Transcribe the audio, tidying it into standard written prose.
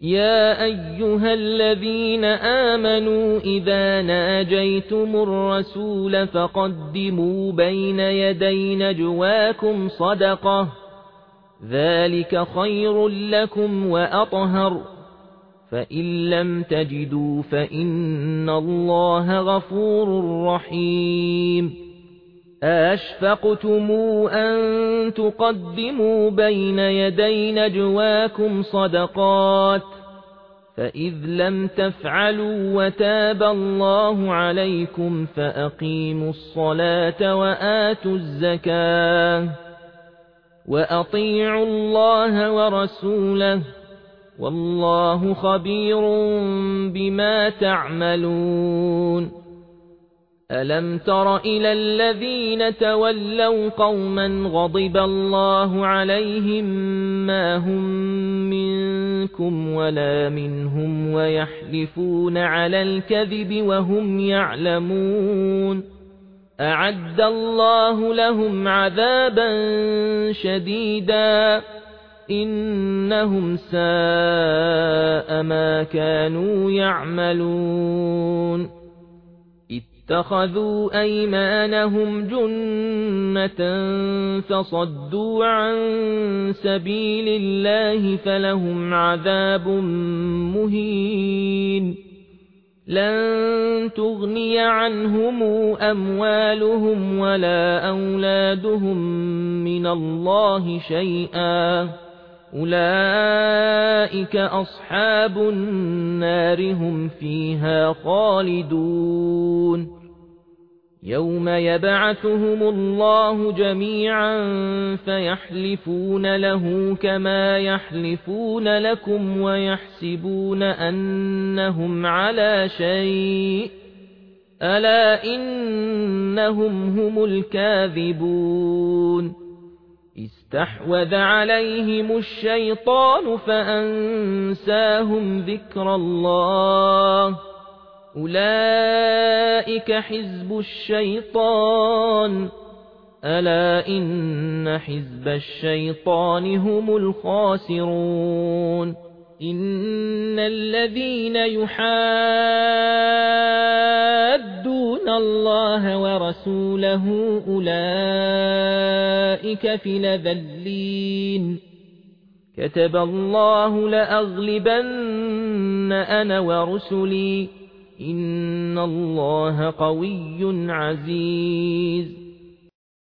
يا أيها الذين آمنوا إذا ناجيتم الرسول فقدموا بين يدي نجواكم صدقة ذلك خير لكم وأطهر فإن لم تجدوا فإن الله غفور رحيم أَأَشْفَقْتُمْ أَن تُقَدِّمُوا بَيْنَ يَدَيْ نَجْوَاكُمْ صَدَقَاتٍ فَإِذْ لَمْ تَفْعَلُوا وَتَابَ اللَّهُ عَلَيْكُمْ فَأَقِيمُوا الصَّلَاةَ وَآتُوا الزَّكَاةَ وَأَطِيعُوا اللَّهَ وَرَسُولَهُ وَاللَّهُ خَبِيرٌ بِمَا تَعْمَلُونَ أَلَمْ تَرَ إِلَى الَّذِينَ تَوَلَّوْا قَوْمًا غَضِبَ اللَّهُ عَلَيْهِمْ مَا هُمْ مِنكُمْ وَلَا مِنْهُمْ وَيَحْلِفُونَ عَلَى الْكَذِبِ وَهُمْ يَعْلَمُونَ أَعَدَّ اللَّهُ لَهُمْ عَذَابًا شَدِيدًا إِنَّهُمْ سَاءَ مَا كَانُوا يَعْمَلُونَ اتخذوا أيمانهم جنة فصدوا عن سبيل الله فلهم عذاب مهين لن تغني عنهم أموالهم ولا أولادهم من الله شيئا أولئك أصحاب النار هم فيها خالدون يوم يبعثهم الله جميعا فيحلفون له كما يحلفون لكم ويحسبون أنهم على شيء ألا إنهم هم الكاذبون استحوذ عليهم الشيطان فأنساهم ذكر الله أولئك حزب الشيطان ألا إن حزب الشيطان هم الخاسرون إن الذين يحادون الله ورسوله أولئك في الأذلين كتب الله لأغلبن أنا ورسلي إن الله قوي عزيز